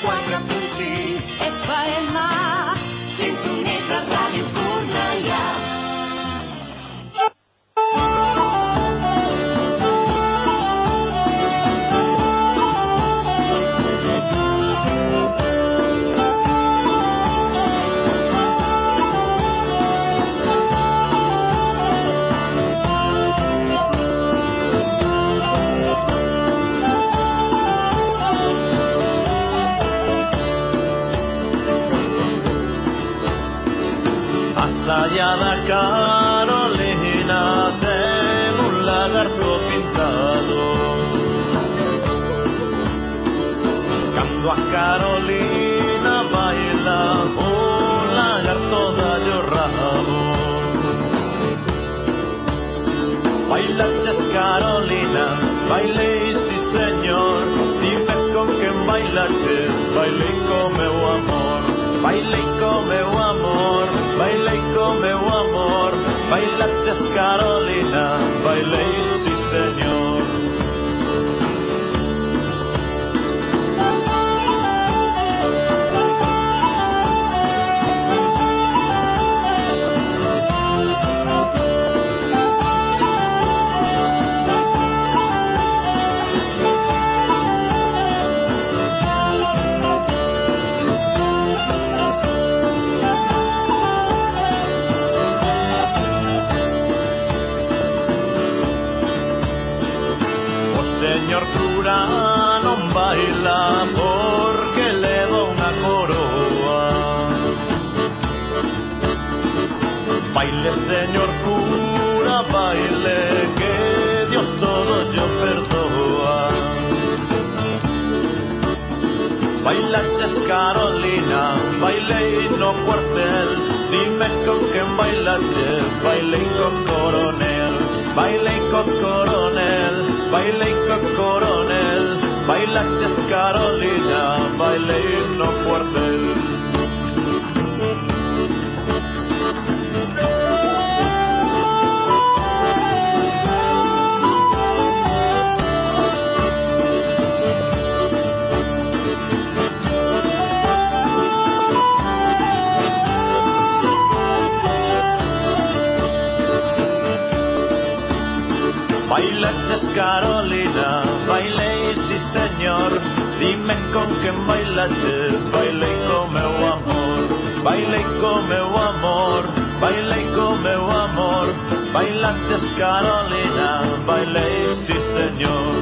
104.6 FM. Sintonitzes Ràdio Cornellà. Allá da Carolina ten un lagarto pintado. Cando a Carolina baila, un lagarto dalle o rabo. Bailaches Carolina, bailei si señor. Dime con quen bailaches, bailei co meu amor. Bailei co meu amor, bailei co meu amor. Bailaches Carolina, bailei si señor. Señor cura non baila porque leva unha coroa. Baile, señor cura, baile, que Dios todo yo perdoa. Bailaches Carolina, bailei no cuartel. Dime con quen bailaches, bailei co coronel. Bailei co coronel, bailei co coronel. Bailaches Carolina, bailei no cuartel. Bailaches Carolina, bailei si señor. Dime con quen bailaches, bailei co meu amor. Bailei co meu amor, bailei co meu amor. Bailaches Carolina, bailei si señor.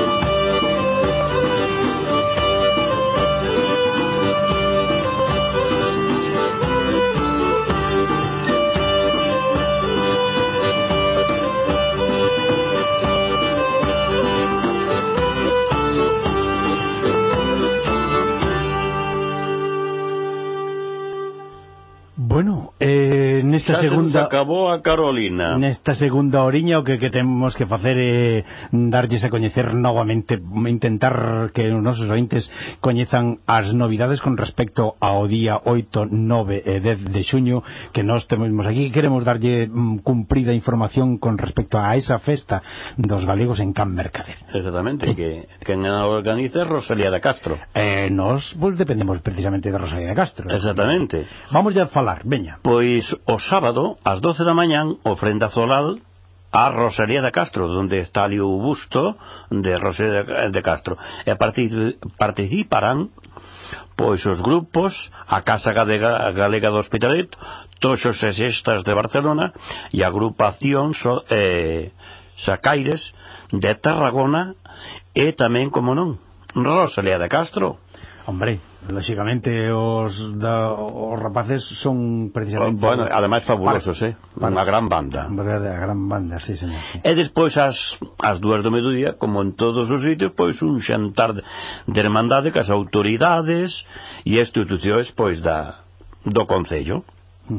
Bueno, nesta xa segunda se nos acabou a Carolina. Nesta segunda oriña o que temos que facer é darlles a coñecer novamente, intentar que os nosos ointes coñezan as novidades con respecto ao día 8, 9 e 10 de xuño que nós temos aquí. Queremos darlle cumprida información con respecto a esa festa dos galegos en Can Mercader. Exactamente, que organiza Rosalía de Castro. Nós, pois, dependemos precisamente de Rosalía de Castro. Exactamente. Vamos ya a falar, veña. Pois o sábado, ás 12 da mañán, ofrenda floral a Rosalía de Castro, donde está ali o busto de Rosalía de Castro. E participarán pois os grupos a Casa Galega do Hospitalet, Toxos e Sextas de Barcelona e a agrupación Sacaires de Tarragona e tamén, como non, Rosalía de Castro. Hombre, lógicamente os rapaces son precisamente... Bueno, ademais fabulosos, unha gran banda. A gran banda, sí, señor, sí. E despois ás 2 do mediodía, como en todos os sitios, pois un xantar de hermandade cas autoridades e institucións pois do Concello.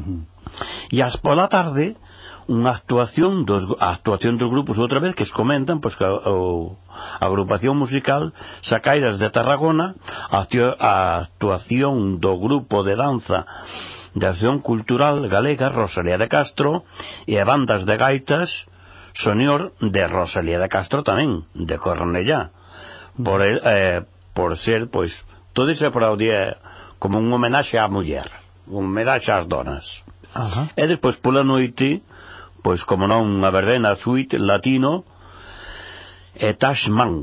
E ás pola tarde unha actuación dos grupos outra vez que os comentan, pois que a agrupación musical Sacairas de Tarragona, a actuación do grupo de danza de acción cultural galega Rosalía de Castro e a bandas de gaitas Sonior de Rosalía de Castro tamén, de Cornellá, por ser pois todo iso é para o día como un homenaxe á muller, un homenaxe ás donas. Ajá. E despois pola noite, pois como non unha verbena suite latino e Tashman,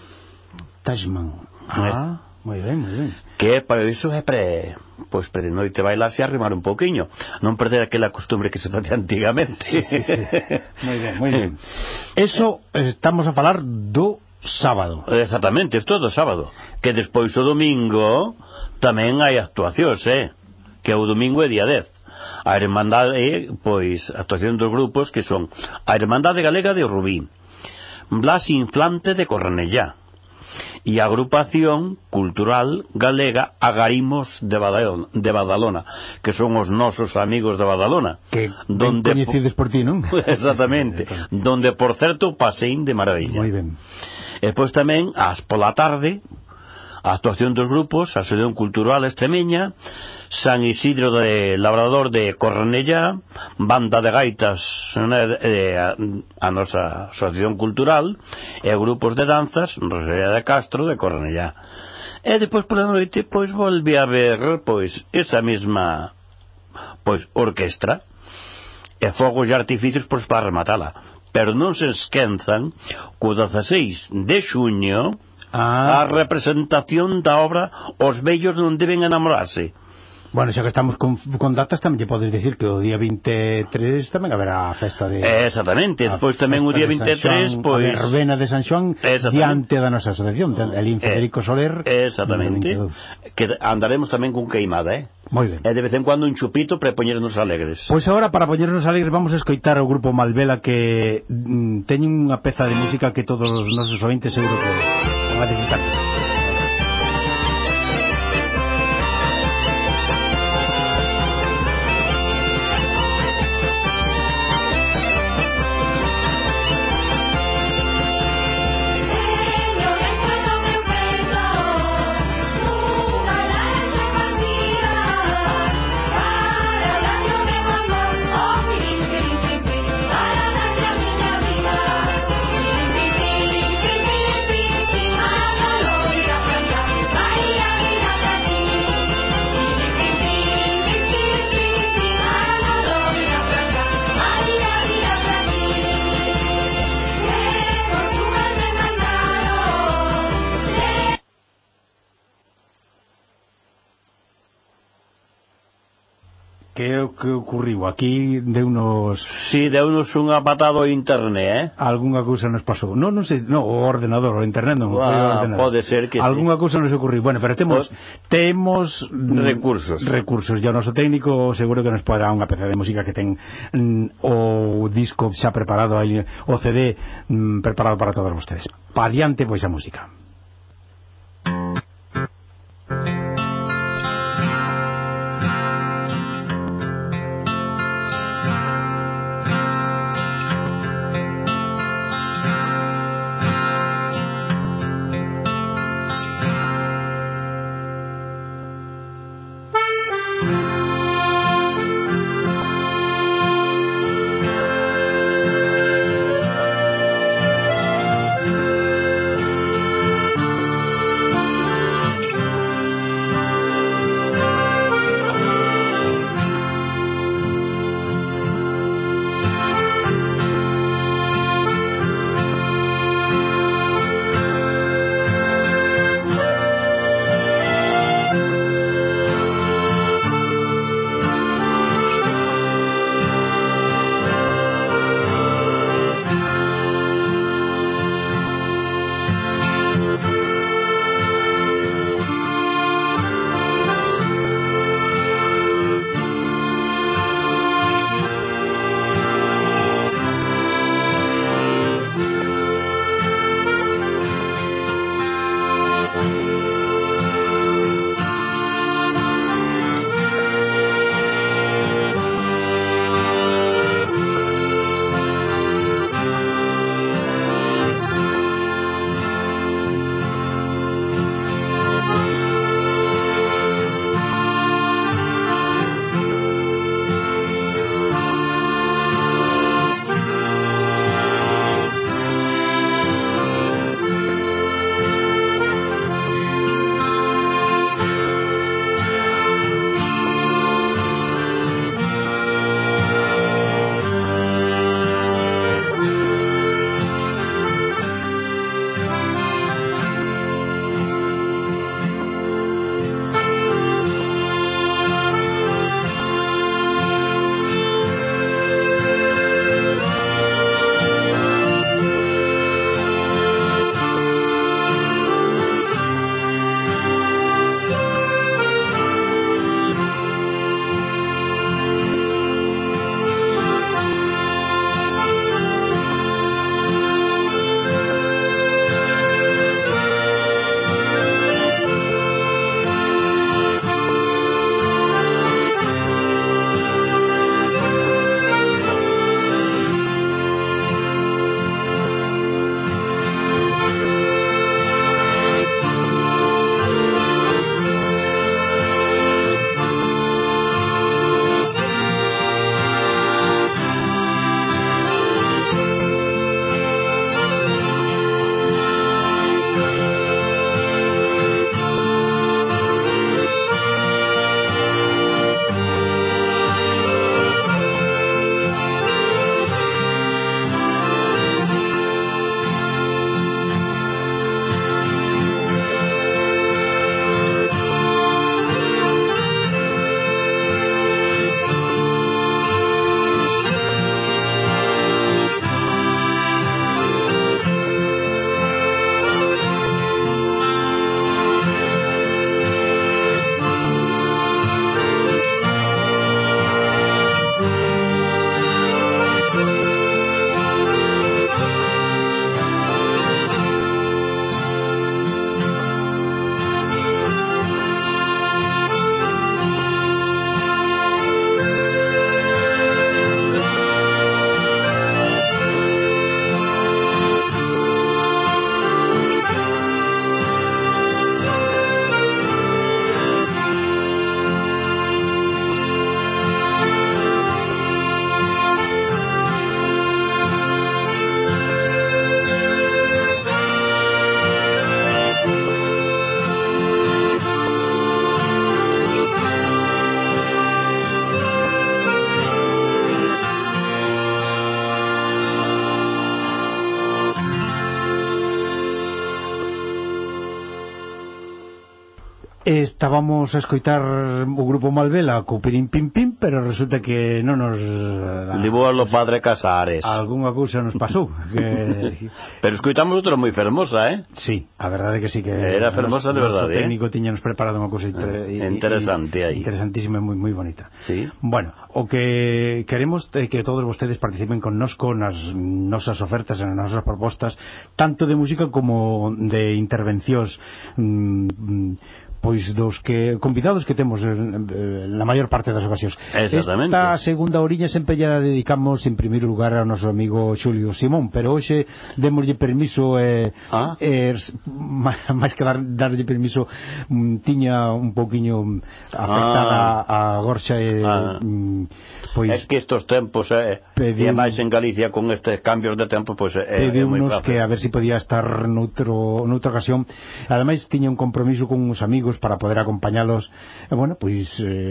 moi ben. que para iso é pois pre noite bailarse e arrimar un pouquiño, non perder aquela costumbre que se facía antigamente. Sí. Moi ben. Eso estamos a falar do sábado. Exactamente, isto é do sábado, que despois o domingo tamén hai actuacións, que o domingo é día 10. A Hermandade, pois, actuación dos grupos que son a Hermandade Galega de Rubí, Blas Inflante de Cornellá e a Agrupación Cultural Galega Agarimos de Badalona, que son os nosos amigos de Badalona, que ben coñecidos por ti, non? Exactamente, donde por certo paseín de maravilla. Moi ben. E pois tamén pola tarde a actuación dos grupos, a Asociación Cultural Extremeña, San Isidro de Labrador de Cornellá, Banda de Gaitas, a nosa Asociación Cultural, e grupos de danzas, Rosalía de Castro de Cornellá. E depois pola noite, pois volví a ver, pois, esa mesma, pois, orquestra, e fogos e artificios, pois, para rematala. Pero non se esquenzan co 16 de xuño a representación da obra Os vellos non deben enamorarse. Bueno, xa que estamos con datas, tamén lle podes decir que o día 23 tamén haberá a festa de... Exactamente, depois tamén o día 23, pois... A verbena de San Xoán, diante da nosa asociación, el Federico Soler... Exactamente, que andaremos tamén con queimada, Moi ben. E de vez en cuando un chupito para poñernos alegres. Pois agora, para poñernos alegres, vamos a escoitar o grupo Malvela, que teñen unha peza de música que todos os nosos ointes seguro que van a disfrutar. Que é o que ocurriu? Aquí deunos... Si, deunos unha patada ao internet, Algunha cousa nos pasou. Non sei, o ordenador, o internet non foi o ordenador. Pode ser que algunha cousa nos ocurriu. Bueno, pero temos recursos. E o noso técnico seguro que nos pode dar unha peza de música que ten o disco xa preparado aí, o CD preparado para todos vostedes. Pa adiante, pois a música. Estábamos a escoitar o grupo Malvela co Pirín Pim Pim, pero resulta que non nos levou a lo padre Casares. Algúnha cousa nos pasou que... Pero escoitamos outra moi fermosa, Sí, a verdade que sí que era fermosa de verdade, o técnico tiñanos preparado unha cousa interesante aí. Interesantísima e moi moi bonita. Sí. Bueno, o que queremos é que todos vostedes participen connosco nas nosas ofertas, nas nosas propostas, tanto de música como de intervencións pois dos que convidados que temos na maior parte das ocasións. Exactamente. Esta segunda oriña sempre lla dedicamos en primeiro lugar ao noso amigo Xulio Simón, pero hoxe démoslle permiso máis que darlle permiso tiña un pouquiño afectada a gorxa pois é que estos tempos e máis en Galicia con estes cambios de tempo pois é moi fácil que a ver se podía estar noutra ocasión. Ademais tiña un compromiso con uns amigos para poder acompañalos bueno, pois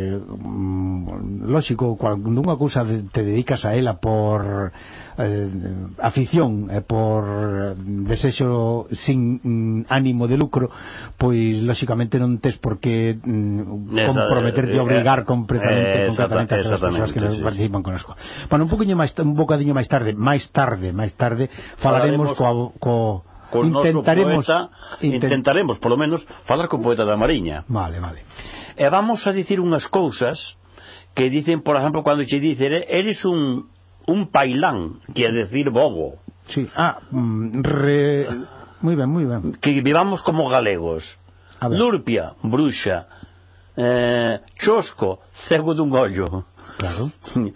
lógico, cando unha cousa te dedicas a ela por afición e por desexo sin ánimo de lucro, pois lógicamente non tes por que comprometerte a obrigar completamente a as persoas que participan connosco. Bueno, un bocadinho máis tarde falaremos intentaremos polo menos falar co poeta da Mariña. Vale. E vamos a dicir unhas cousas que dicen, por exemplo, cando che dicen eres un pailán, que é decir bobo. Sí. Moi ben. Que vivamos como galegos. Lurpia, bruxa. Chosco, cego dun ollo. Claro.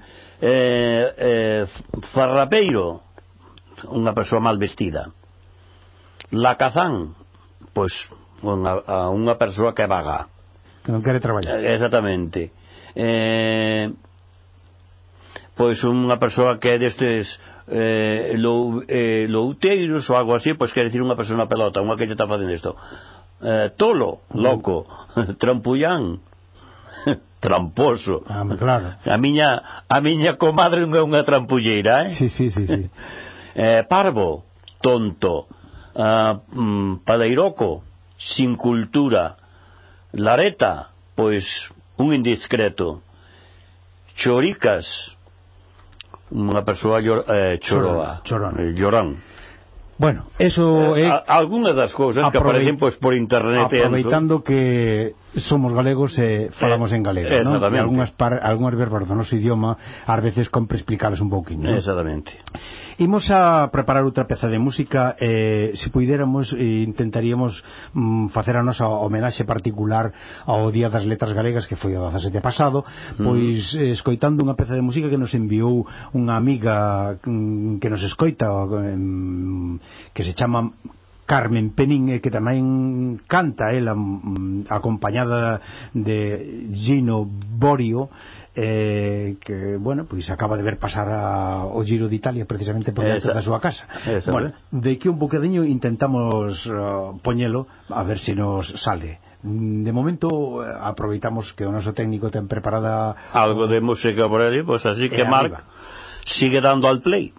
Farrapeiro, unha persoa mal vestida. Lacazán, pois unha persoa que é vaga, que non quere traballar. Exactamente. Pois unha persoa que é destes louteiros ou algo así, pois quere dicir unha persoa pelota, unha que lle está facendo isto. Tolo, loco. Trampullán, tramposo. Claro. A miña comadre non é unha trampulleira, Sí. Parvo, tonto. Padeiroco, sin cultura. Lareta, pois un indiscreto. Choricas, unha persoa choroa, llorón. Bueno, eso é algunha das cousas que aparecen pois por internet, aproveitando que somos galegos e falamos en galego, ¿no? E algunhas verbas do noso idioma ás veces compre explicarlas un pouquinho, ¿no? Exactamente. Imos a preparar outra peza de música, se puidéramos intentaríamos facer a nosa homenaxe particular ao Día das Letras Galegas, que foi o 17 pasado, pois escoitando unha peza de música que nos enviou unha amiga que nos escoita, que se chama Carmen Penín, que tamén canta ela acompañada de Gino Borio, que, bueno, pois acaba de ver pasar o Giro de Italia precisamente por dentro da súa casa. Bueno, de que un bocadiño intentamos poñelo a ver se nos sale. De momento aproveitamos que o noso técnico ten preparada algo de música por aí, pois así que Marc sigue dando al play.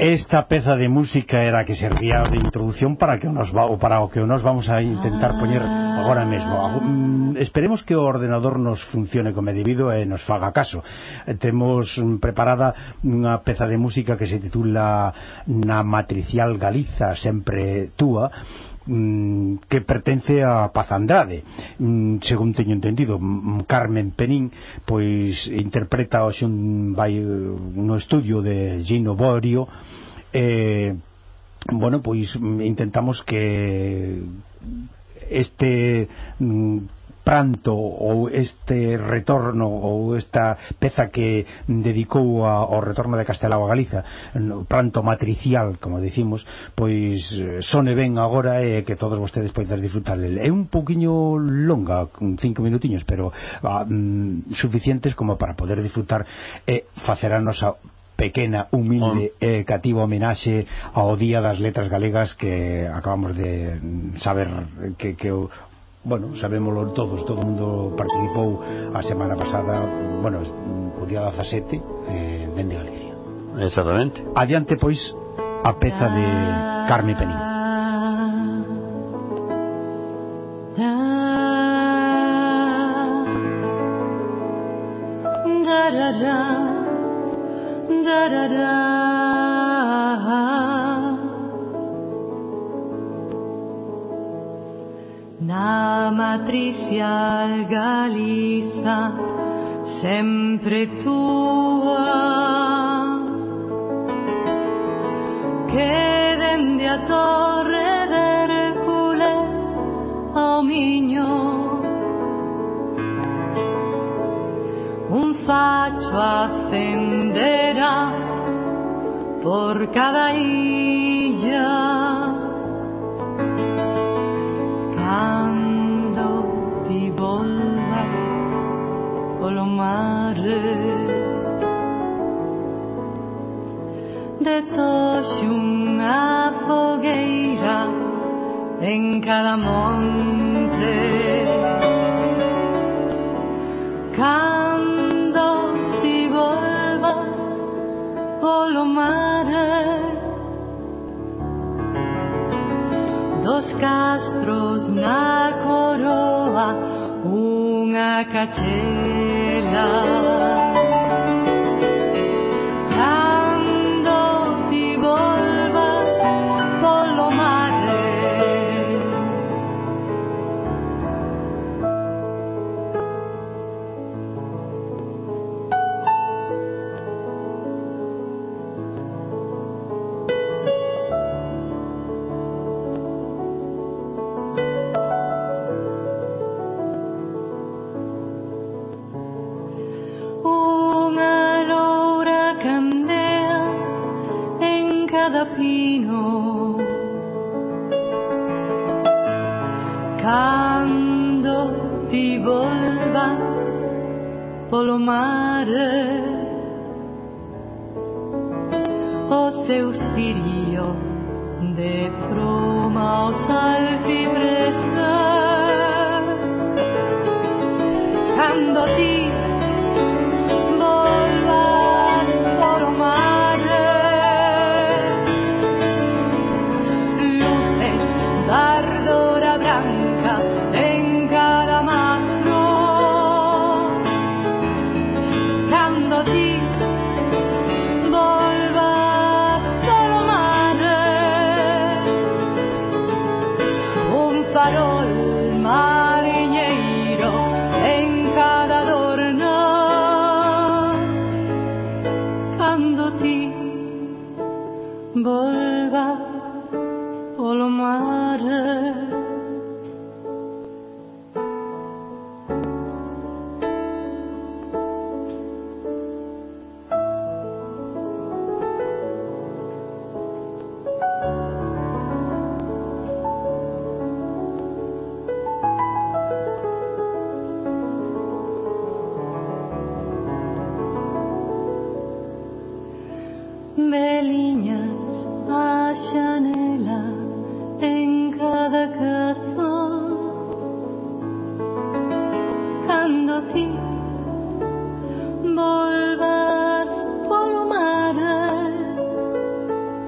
Esta peza de música era que servía de introducción para o que nos vamos a intentar poñer agora mesmo. Esperemos que o ordenador nos funcione como é debido e nos faga caso. Temos preparada unha peza de música que se titula Na Matricial Galiza sempre túa, que pertence a Paz Andrade. Según teño entendido, Carmen Penín pois interpreta hoxe vai no estudio de Gino Borio. Bueno, pois intentamos que este pranto ou este retorno ou esta peza que dedicou ao retorno de Castelao a Galiza, pranto matricial, como decimos, pois sone ben agora e que todos vostedes poidan disfrutar del. É un pouquiño longa, 5 minutiños, pero suficientes como para poder disfrutar e facer a nosa pequena, humilde e cativa homenaxe ao Día das Letras Galegas que acabamos de saber que bueno, sabémoslo todos, todo o mundo participou a semana pasada, bueno, o día 17 dende Galicia. Exactamente. Adiante, pois, a peza de Carmen Penín. Na matricial Galiza sempre túa, que dende a torre de Hércules ao Miño un facho acenderá por cada illa. Cando ti volvas polo mare, de toxe unha fogueira en cada monte. Cando ti volvas polo mare, dos castros na coroa unha cachela. Cando ti volvas polo mare, pino. Cando ti volvas polo mare, o seu cirio de froma os alfibrestes. Cando ti volvas polo mare, luces da ardora branca en cada mastro. Cando ti volvas polo mare, un farol mariñeiro en cada adorno. Cando ti volvas polo mare, veliñas a xanela en cada casa. Cando ti volvas polo mare,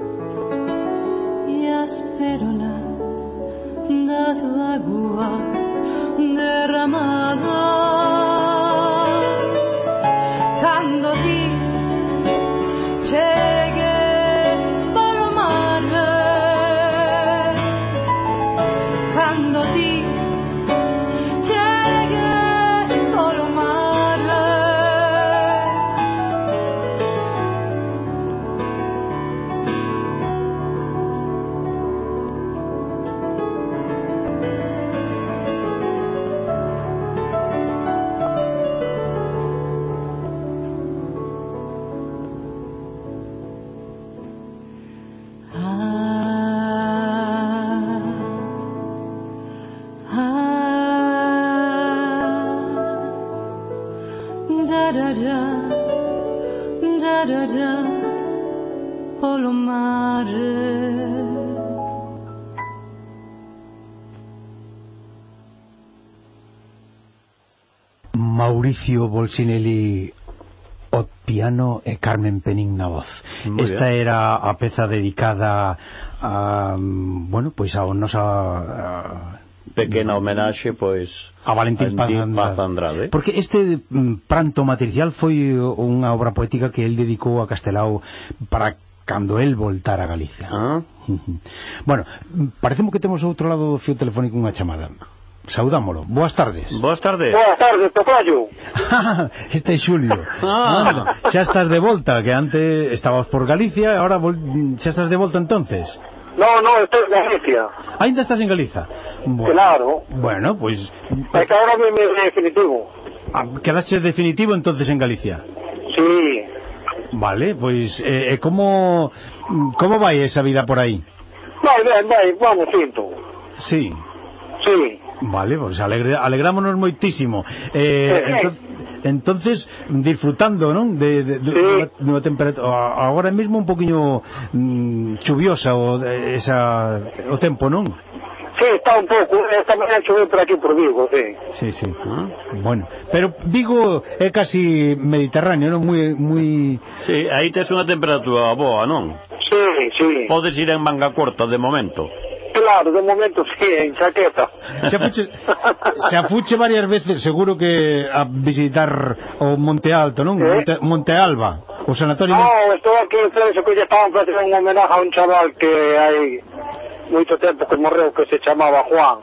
cando ti chegues polo mar, cando ti chegues polo mar. Polo mar. Mauricio Bolsinelli ao piano e Carmen Penín na voz. Esta era a peza dedicada a, bueno, pois a nosa pequena homenaxe, pois, a Valentín Paz Andrade. Porque este pranto matricial foi unha obra poética que el dedicou a Castelao para cando el voltara a Galicia. Bueno, parecemos que temos ao outro lado do fio telefónico unha chamada. Saudámolo. Boas tardes. Boas tardes. Boas tardes, tocayo. Este é Xulio. Xa estás de volta, que antes estabas por Galicia, ahora xa estás de volta entonces. No, estoy en Galicia. Ainda estás en Galiza? Bueno, claro. Bueno, pues... É que ahora me definitivo. ¿Quedaste definitivo entonces en Galicia? Sí. Vale, pues ¿cómo vai esa vida por aí? Vai, vamos, cinto. Sí. Sí. Vale, pues alegrámonos moitísimo. Entonces, disfrutando, ¿no? De unha temperatura agora mesmo un poquinho chuviosa o tempo, non? Sí, está un pouco. Esta mañana choveu por aquí por Vigo, sí. Sí. Bueno, pero Vigo é casi mediterráneo, non? Moi... Sí, aí tes unha temperatura boa, non? Sí. Podes ir en manga corta de momento. Claro, de momento sí, en chaqueta. Xa fuche varias veces, seguro que a visitar o Monte Alto, non? Monte Alba, o sanatorio. No, estou aquí en Frenso, que ya estaban facendo un homenaje a un chaval que hai moito tempo que morreu, que se chamaba Juan.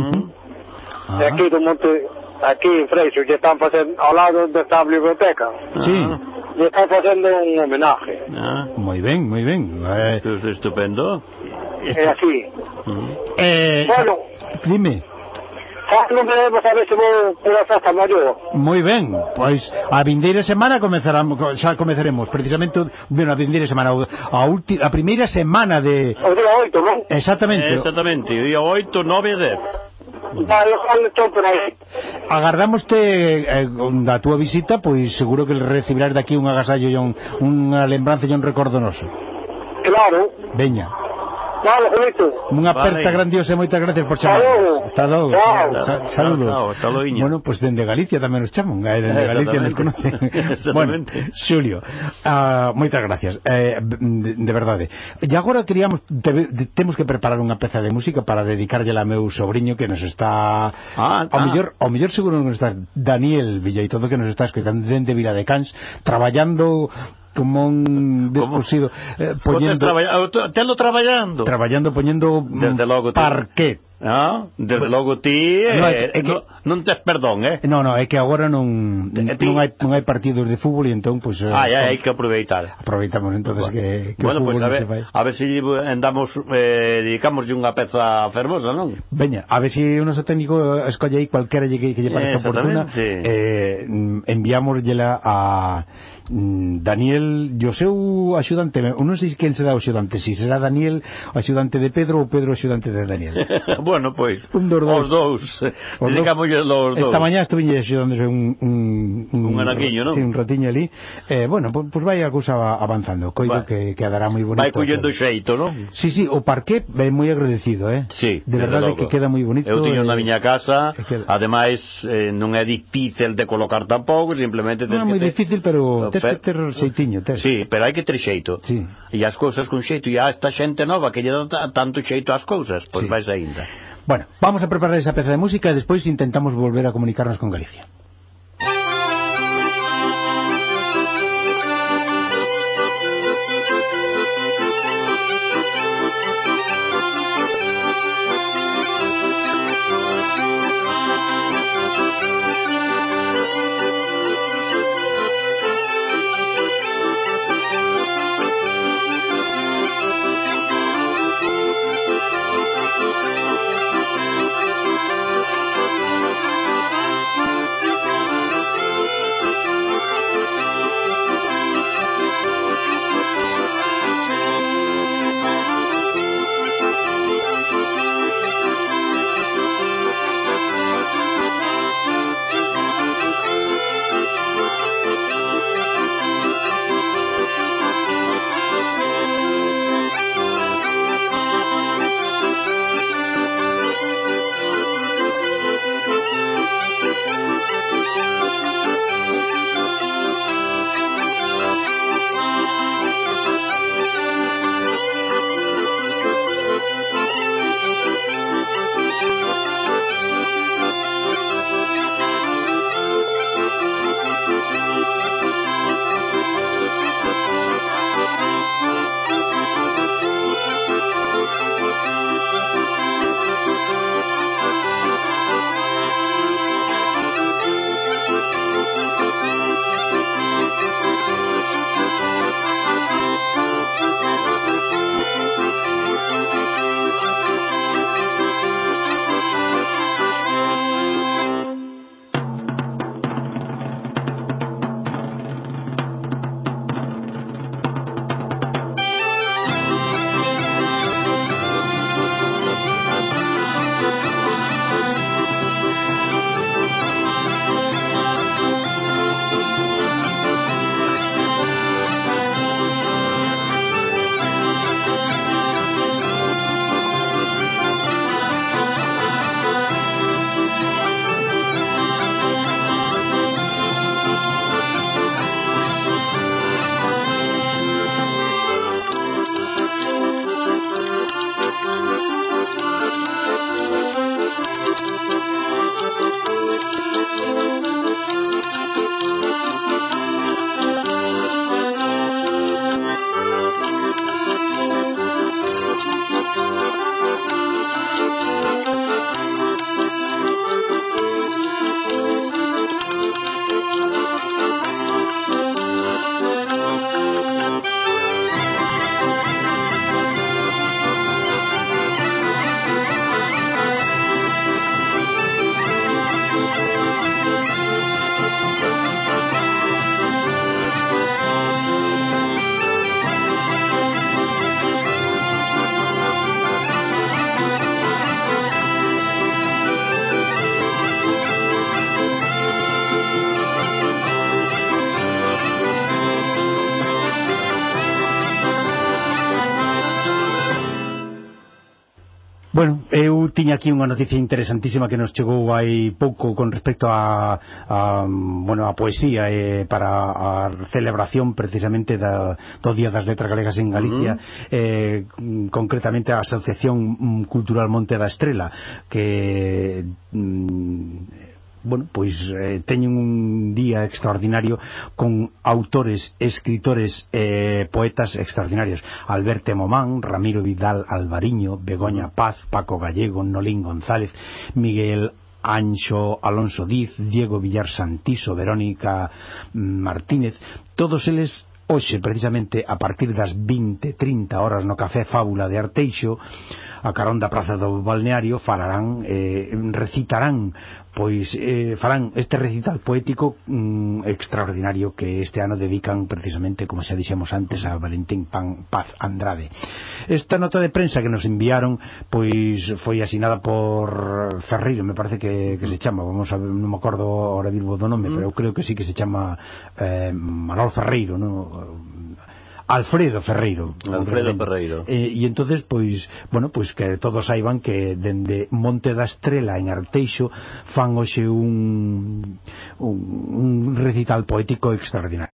E aquí do Monte, aquí en Freixo, que están facendo ao lado onde está a biblioteca. Sí. E están facendo un homenaje. Moi ben. Estupendo. É así. Bueno, dime. Non veremos a ver se vou por a festa maior. Moi ben, pois a vindeira semana comezaremos precisamente, bueno, a vindeira semana a primeira semana de... O día 8, non? Exactamente, o día 8, 9 e 10. Vale, ojalá estou por aí. Agardámoste da túa visita, pois seguro que recibirás daqui un agasallo e unha lembranza e un recordo noso. Claro. Veña. Vale, Julito. Unha aperta grandiosa e moitas gracias por chamar. Hasta logo. Saludos. Hasta logo. Bueno, pues dende Galicia tamén nos chaman. Dende Galicia nos conocen. Bueno, Xulio, moitas gracias. De verdade. E agora temos que preparar unha peza de música para dedicarlle a meu sobrinho que nos está... Ao mellor seguro nos está Daniel Villaitodo, que nos está escoitando dende Vila de Cans, traballando como un descosido, telo traballando poñendo parquet. Desde logo ti non tes perdón, No, é que agora non hai partidos de fútbol e entón pois hai que aproveitamos entonces que bueno, pois a ver se andamos dedicámoslle unha peza fermosa, non? Veña, a ver se o noso técnico escolle aí cualquera que lle parece oportuna, enviámoslla a Daniel, o seu axudante, non sei quen será o axudante, si será Daniel o axudante de Pedro ou Pedro o axudante de Daniel. Bueno, pois, os dous dedicámoslle os dous. Esta mañá estuve axudándose un anaquiño, non? Sí, un ratiño ali. Bueno, pois vai a cousa avanzando, coido que quedará moi bonito. Vai collendo xeito, non? Sí, o parqué é moi agradecido, Sí, de verdade que queda moi bonito. Eu tiño na miña casa, ademais non é difícil de colocar tampouco, simplemente non é moi difícil, pero tes que ter xeitiño, Sí, pero hai que ter xeito. Sí. E as cousas con xeito, e a esta xente nova que lle dá tanto xeito ás cousas, pois vais aínda. Bueno, vamos a preparar esa peza de música e despois intentamos volver a comunicarnos con Galicia. eu tiña aquí unha noticia interesantísima que nos chegou hai pouco con respecto a poesía para a celebración precisamente do Día das Letras Galegas en Galicia, concretamente a Asociación Cultural Monte da Estrela, que teñen un día extraordinario con autores, escritores, poetas extraordinarios: Alberto Momán, Ramiro Vidal Alvariño, Begoña Paz, Paco Gallego, Nolín González, Miguel Anxo Alonso Diz, Diego Villar Santiso, Verónica Martínez, todos eles hoxe, precisamente a partir das 20:30 horas no Café Fábula de Arteixo, a carón da Praza do Balneario, falarán, recitarán, farán este recital poético extraordinario que este ano dedican precisamente, como xa dixemos antes, a Valentín Paz Andrade. Esta nota de prensa que nos enviaron foi asinada por Ferreiro, me parece que se chama, non me acordo ahora mismo do nome, pero eu creo que sí que se chama Manol Ferreiro, Alfredo Ferreiro. E entonces que todos saiban que dende Monte da Estrela en Arteixo fan hoxe un recital poético extraordinario.